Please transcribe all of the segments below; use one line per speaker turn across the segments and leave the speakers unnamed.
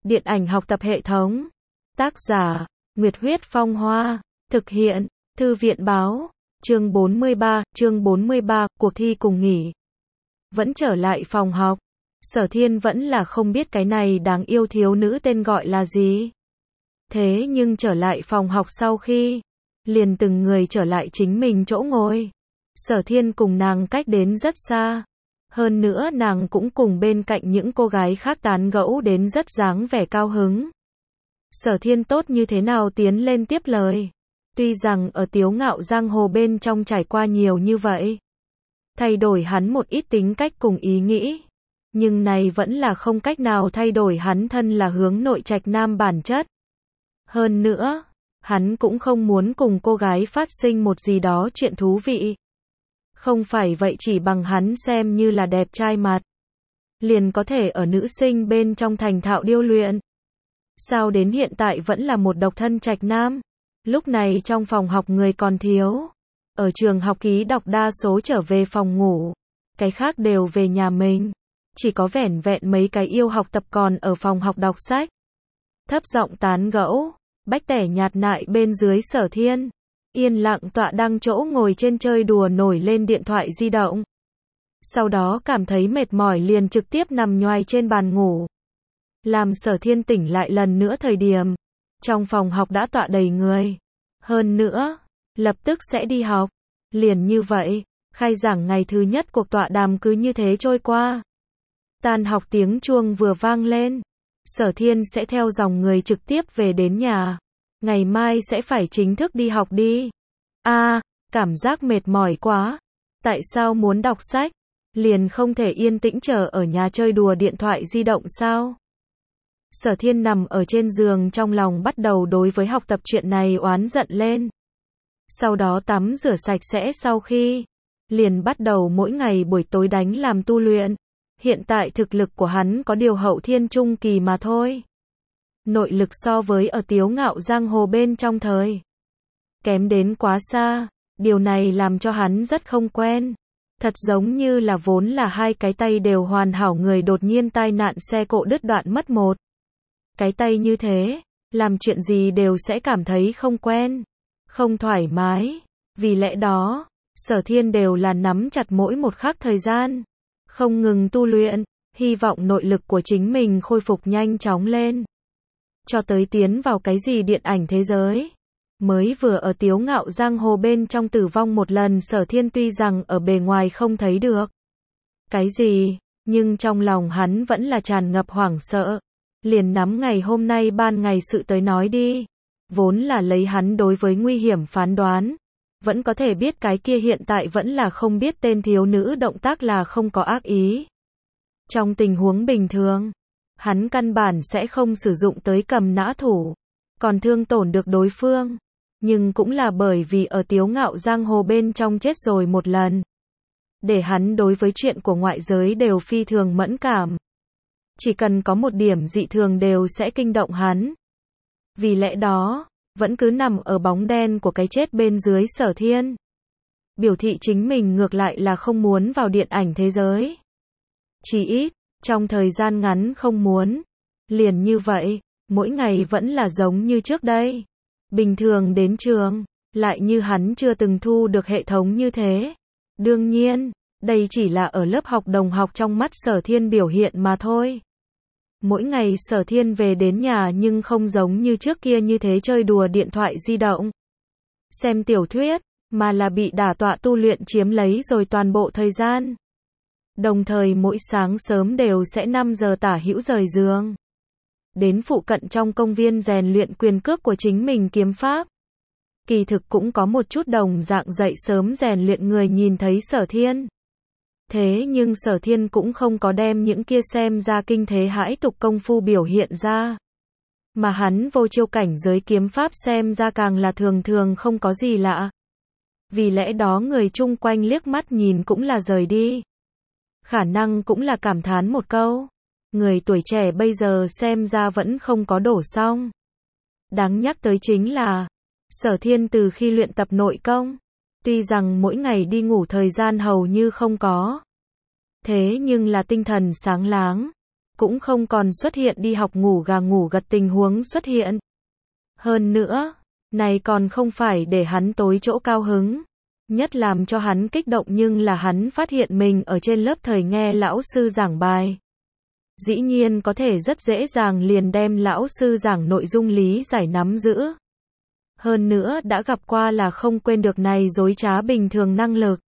Điện ảnh học tập hệ thống. Tác giả, Nguyệt Huyết Phong Hoa. Thực hiện, Thư viện Báo. Chương 43, cuộc thi cùng nghỉ. Vẫn trở lại phòng học. Sở Thiên vẫn là không biết cái này đáng yêu thiếu nữ tên gọi là gì. Thế nhưng trở lại phòng học sau khi, liền từng người trở lại chính mình chỗ ngồi. Sở Thiên cùng nàng cách đến rất xa. Hơn nữa nàng cũng cùng bên cạnh những cô gái khác tán gẫu đến rất dáng vẻ cao hứng. Sở Thiên tốt như thế nào tiến lên tiếp lời. Tuy rằng ở Tiếu Ngạo Giang Hồ bên trong trải qua nhiều như vậy, thay đổi hắn một ít tính cách cùng ý nghĩ, nhưng này vẫn là không cách nào thay đổi hắn thân là hướng nội trạch nam bản chất. Hơn nữa, hắn cũng không muốn cùng cô gái phát sinh một gì đó chuyện thú vị. Không phải vậy chỉ bằng hắn xem như là đẹp trai mặt, liền có thể ở nữ sinh bên trong thành thạo điêu luyện. Sao đến hiện tại vẫn là một độc thân trạch nam? Lúc này trong phòng học người còn thiếu. Ở trường học ký đọc đa số trở về phòng ngủ, cái khác đều về nhà mình. Chỉ có vẻn vẹn mấy cái yêu học tập còn ở phòng học đọc sách. Thấp giọng tán gẫu, bách tẻ nhạt nại bên dưới Sở Thiên. Yên lặng tọa đăng chỗ ngồi trên chơi đùa nổi lên điện thoại di động. Sau đó cảm thấy mệt mỏi liền trực tiếp nằm nhoài trên bàn ngủ. Làm Sở Thiên tỉnh lại lần nữa thời điểm, trong phòng học đã tọa đầy người. Hơn nữa, lập tức sẽ đi học. Liền như vậy, khai giảng ngày thứ nhất cuộc tọa đàm cứ như thế trôi qua. Tan học tiếng chuông vừa vang lên, Sở Thiên sẽ theo dòng người trực tiếp về đến nhà. Ngày mai sẽ phải chính thức đi học đi. Cảm giác mệt mỏi quá. Tại sao muốn đọc sách? Liền không thể yên tĩnh chờ ở nhà chơi đùa điện thoại di động sao? Sở Thiên nằm ở trên giường trong lòng bắt đầu đối với học tập chuyện này oán giận lên. Sau đó tắm rửa sạch sẽ sau khi, liền bắt đầu mỗi ngày buổi tối đánh làm tu luyện. Hiện tại thực lực của hắn có điều hậu thiên trung kỳ mà thôi. Nội lực so với ở Tiếu Ngạo Giang Hồ bên trong thời kém đến quá xa, điều này làm cho hắn rất không quen. Thật giống như là vốn là hai cái tay đều hoàn hảo người đột nhiên tai nạn xe cộ đứt đoạn mất một cái tay như thế, làm chuyện gì đều sẽ cảm thấy không quen, không thoải mái. Vì lẽ đó, Sở Thiên đều là nắm chặt mỗi một khắc thời gian, không ngừng tu luyện, hy vọng nội lực của chính mình khôi phục nhanh chóng lên. Cho tới tiến vào cái gì điện ảnh thế giới. Mới vừa ở Tiếu Ngạo Giang Hồ bên trong tử vong một lần, Sở Thiên tuy rằng ở bề ngoài không thấy được cái gì, nhưng trong lòng hắn vẫn là tràn ngập hoảng sợ. Liền nắm ngày hôm nay ban ngày sự tới nói đi. Vốn là lấy hắn đối với nguy hiểm phán đoán, vẫn có thể biết cái kia hiện tại vẫn là không biết tên thiếu nữ động tác là không có ác ý. Trong tình huống bình thường, hắn căn bản sẽ không sử dụng tới cầm nã thủ, còn thương tổn được đối phương. Nhưng cũng là bởi vì ở Tiếu Ngạo Giang Hồ bên trong chết rồi một lần, để hắn đối với chuyện của ngoại giới đều phi thường mẫn cảm. Chỉ cần có một điểm dị thường đều sẽ kinh động hắn. Vì lẽ đó, vẫn cứ nằm ở bóng đen của cái chết bên dưới Sở Thiên. Biểu thị chính mình ngược lại là không muốn vào điện ảnh thế giới. Chỉ ít, trong thời gian ngắn không muốn. Liền như vậy, mỗi ngày vẫn là giống như trước đây. Bình thường đến trường, lại như hắn chưa từng thu được hệ thống như thế. Đương nhiên, đây chỉ là ở lớp học đồng học trong mắt Sở Thiên biểu hiện mà thôi. Mỗi ngày Sở Thiên về đến nhà nhưng không giống như trước kia như thế chơi đùa điện thoại di động, xem tiểu thuyết, mà là bị đả tọa tu luyện chiếm lấy rồi toàn bộ thời gian. Đồng thời mỗi sáng sớm đều sẽ 5 giờ tả hữu rời giường, đến phụ cận trong công viên rèn luyện quyền cước của chính mình kiếm pháp. Kỳ thực cũng có một chút đồng dạng dậy sớm rèn luyện người nhìn thấy Sở Thiên. Thế nhưng Sở Thiên cũng không có đem những kia xem ra kinh thế hãi tục công phu biểu hiện ra. Mà hắn vô chiêu cảnh giới kiếm pháp xem ra càng là thường thường không có gì lạ. Vì lẽ đó người chung quanh liếc mắt nhìn cũng là rời đi. Khả năng cũng là cảm thán một câu. Người tuổi trẻ bây giờ xem ra vẫn không có đổ xong. Đáng nhắc tới chính là, Sở Thiên từ khi luyện tập nội công, tuy rằng mỗi ngày đi ngủ thời gian hầu như không có, thế nhưng là tinh thần sáng láng, cũng không còn xuất hiện đi học ngủ gà ngủ gật tình huống xuất hiện. Hơn nữa, này còn không phải để hắn tối chỗ cao hứng. Nhất làm cho hắn kích động nhưng là hắn phát hiện mình ở trên lớp thời nghe lão sư giảng bài. Dĩ nhiên có thể rất dễ dàng liền đem lão sư giảng nội dung lý giải nắm giữ. Hơn nữa đã gặp qua là không quên được này dối trá bình thường năng lực.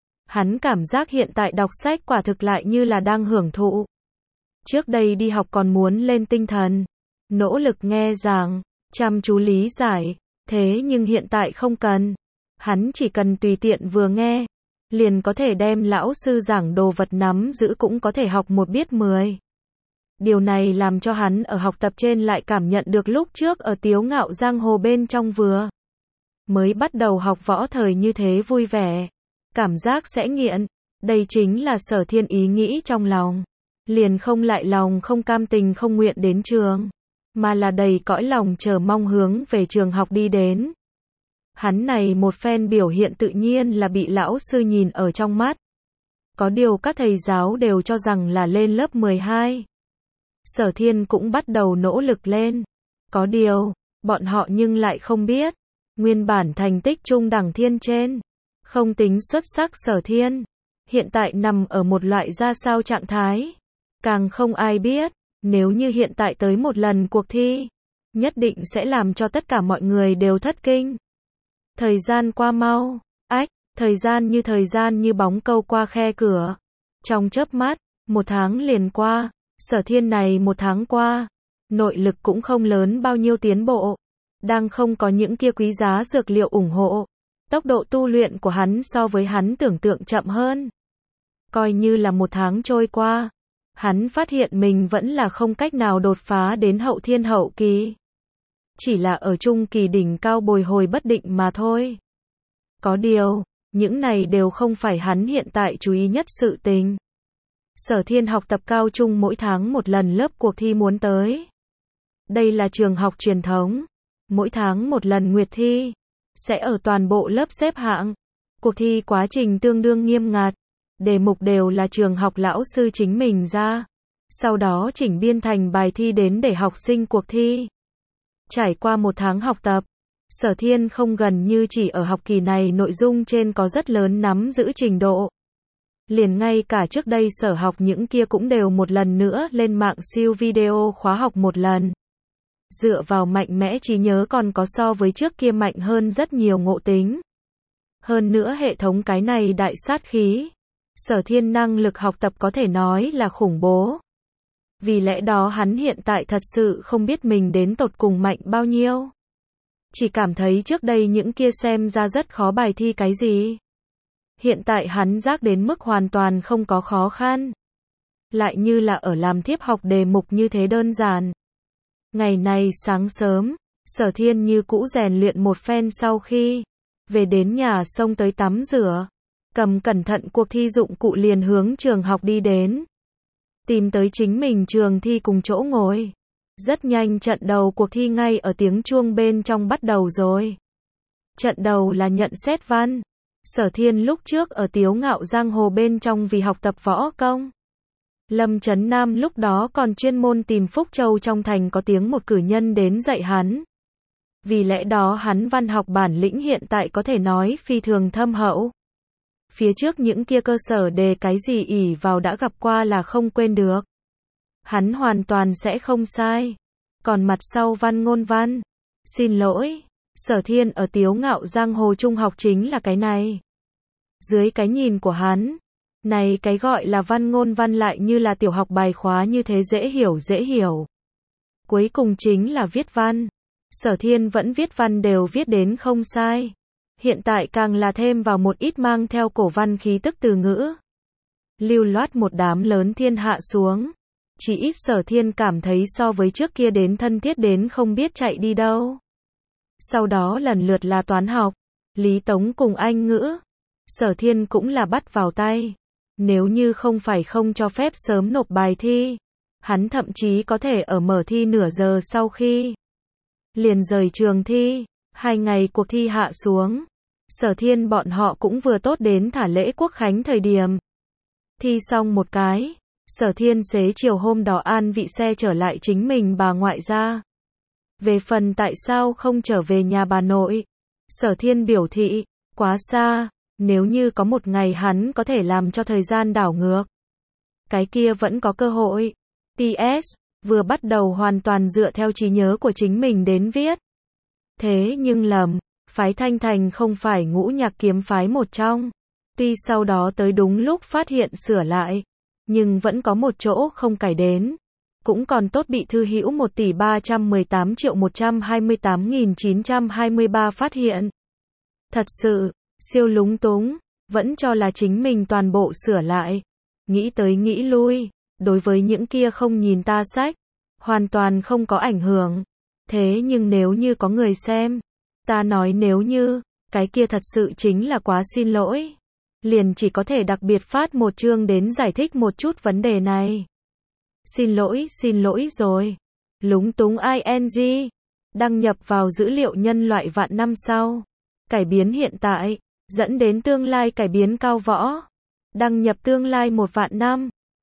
Hắn cảm giác hiện tại đọc sách quả thực lại như là đang hưởng thụ. Trước đây đi học còn muốn lên tinh thần, nỗ lực nghe giảng, chăm chú lý giải, thế nhưng hiện tại không cần. Hắn chỉ cần tùy tiện vừa nghe, liền có thể đem lão sư giảng đồ vật nắm giữ cũng có thể học một biết 10. Điều này làm cho hắn ở học tập trên lại cảm nhận được lúc trước ở Tiếu Ngạo Giang Hồ bên trong vừa mới bắt đầu học võ thời như thế vui vẻ, cảm giác sẽ nghiện. Đây chính là Sở Thiên ý nghĩ trong lòng, liền không lại lòng không cam tình không nguyện đến trường, mà là đầy cõi lòng chờ mong hướng về trường học đi đến. Hắn này một phen biểu hiện tự nhiên là bị lão sư nhìn ở trong mắt. Có điều các thầy giáo đều cho rằng là lên lớp 12. Sở Thiên cũng bắt đầu nỗ lực lên. Có điều, bọn họ nhưng lại không biết. Nguyên bản thành tích trung đẳng thiên trên. Không tính xuất sắc Sở Thiên. Hiện tại nằm ở một loại ra sao trạng thái. Càng không ai biết. Nếu như hiện tại tới một lần cuộc thi. Nhất định sẽ làm cho tất cả mọi người đều thất kinh. Thời gian qua mau. Thời gian như bóng câu qua khe cửa. Trong chớp mắt, một tháng liền qua. Sở Thiên này một tháng qua, nội lực cũng không lớn bao nhiêu tiến bộ, đang không có những kia quý giá dược liệu ủng hộ. Tốc độ tu luyện của hắn so với hắn tưởng tượng chậm hơn. Coi như là một tháng trôi qua, hắn phát hiện mình vẫn là không cách nào đột phá đến hậu thiên hậu kỳ. Chỉ là ở trung kỳ đỉnh cao bồi hồi bất định mà thôi. Có điều, những này đều không phải hắn hiện tại chú ý nhất sự tình. Sở Thiên học tập cao trung mỗi tháng một lần lớp cuộc thi muốn tới. Đây là trường học truyền thống. Mỗi tháng một lần nguyệt thi. Sẽ ở toàn bộ lớp xếp hạng. Cuộc thi quá trình tương đương nghiêm ngặt. Đề mục đều là trường học lão sư chính mình ra. Sau đó chỉnh biên thành bài thi đến để học sinh cuộc thi. Trải qua một tháng học tập, Sở Thiên không gần như chỉ ở học kỳ này nội dung trên có rất lớn nắm giữ trình độ. Liền ngay cả trước đây sở học những kia cũng đều một lần nữa lên mạng siêu video khóa học một lần. Dựa vào mạnh mẽ trí nhớ còn có so với trước kia mạnh hơn rất nhiều ngộ tính. Hơn nữa hệ thống cái này đại sát khí. Sở Thiên năng lực học tập có thể nói là khủng bố. Vì lẽ đó hắn hiện tại thật sự không biết mình đến tột cùng mạnh bao nhiêu. Chỉ cảm thấy trước đây những kia xem ra rất khó bài thi cái gì. Hiện tại hắn giác đến mức hoàn toàn không có khó khăn. Lại như là ở làm thiếp học đề mục như thế đơn giản. Ngày này sáng sớm, Sở Thiên như cũ rèn luyện một phen sau khi về đến nhà xông tới tắm rửa. Cầm cẩn thận cuộc thi dụng cụ liền hướng trường học đi đến. Tìm tới chính mình trường thi cùng chỗ ngồi. Rất nhanh trận đầu cuộc thi ngay ở tiếng chuông bên trong bắt đầu rồi. Trận đầu là nhận xét văn. Sở Thiên lúc trước ở Tiếu Ngạo Giang Hồ bên trong vì học tập võ công. Lâm Chấn Nam lúc đó còn chuyên môn tìm Phúc Châu trong thành có tiếng một cử nhân đến dạy hắn. Vì lẽ đó hắn văn học bản lĩnh hiện tại có thể nói phi thường thâm hậu. Phía trước những kia cơ sở đề cái gì ỷ vào đã gặp qua là không quên được. Hắn hoàn toàn sẽ không sai. Còn mặt sau văn ngôn văn. Xin lỗi, Sở Thiên ở Tiếu Ngạo Giang Hồ trung học chính là cái này. Dưới cái nhìn của hắn, này cái gọi là văn ngôn văn lại như là tiểu học bài khóa như thế dễ hiểu. Cuối cùng chính là viết văn. Sở Thiên vẫn viết văn đều viết đến không sai. Hiện tại càng là thêm vào một ít mang theo cổ văn khí tức từ ngữ. Lưu loát một đám lớn thiên hạ xuống. Chỉ ít Sở Thiên cảm thấy so với trước kia đến thân thiết đến không biết chạy đi đâu. Sau đó lần lượt là toán học, lý tống cùng Anh ngữ. Sở Thiên cũng là bắt vào tay. Nếu như không phải không cho phép sớm nộp bài thi, hắn thậm chí có thể ở mở thi nửa giờ sau khi liền rời trường thi. 2 ngày cuộc thi hạ xuống, Sở Thiên bọn họ cũng vừa tốt đến thả lễ quốc khánh thời điểm. Thi xong một cái, Sở Thiên xế chiều hôm đó an vị xe trở lại chính mình bà ngoại ra. Về phần tại sao không trở về nhà bà nội, Sở Thiên biểu thị, quá xa, nếu như có một ngày hắn có thể làm cho thời gian đảo ngược, cái kia vẫn có cơ hội. PS, vừa bắt đầu hoàn toàn dựa theo trí nhớ của chính mình đến viết. Thế nhưng lầm, phái Thanh Thành không phải Ngũ Nhạc kiếm phái một trong. Tuy sau đó tới đúng lúc phát hiện sửa lại, nhưng vẫn có một chỗ không cải đến. Cũng còn tốt bị thư hữu 1.318.128.923 phát hiện. Thật sự, siêu lúng túng, vẫn cho là chính mình toàn bộ sửa lại. Nghĩ tới nghĩ lui, đối với những kia không nhìn ta sách, hoàn toàn không có ảnh hưởng. Thế nhưng nếu như có người xem, ta nói nếu như, cái kia thật sự chính là quá xin lỗi. Liền chỉ có thể đặc biệt phát một chương đến giải thích một chút vấn đề này. Xin lỗi rồi. Lúng túng ing. Đăng nhập vào dữ liệu nhân loại vạn năm sau. Cải biến hiện tại, dẫn đến tương lai cải biến cao võ. Đăng nhập tương lai 1 vạn năm.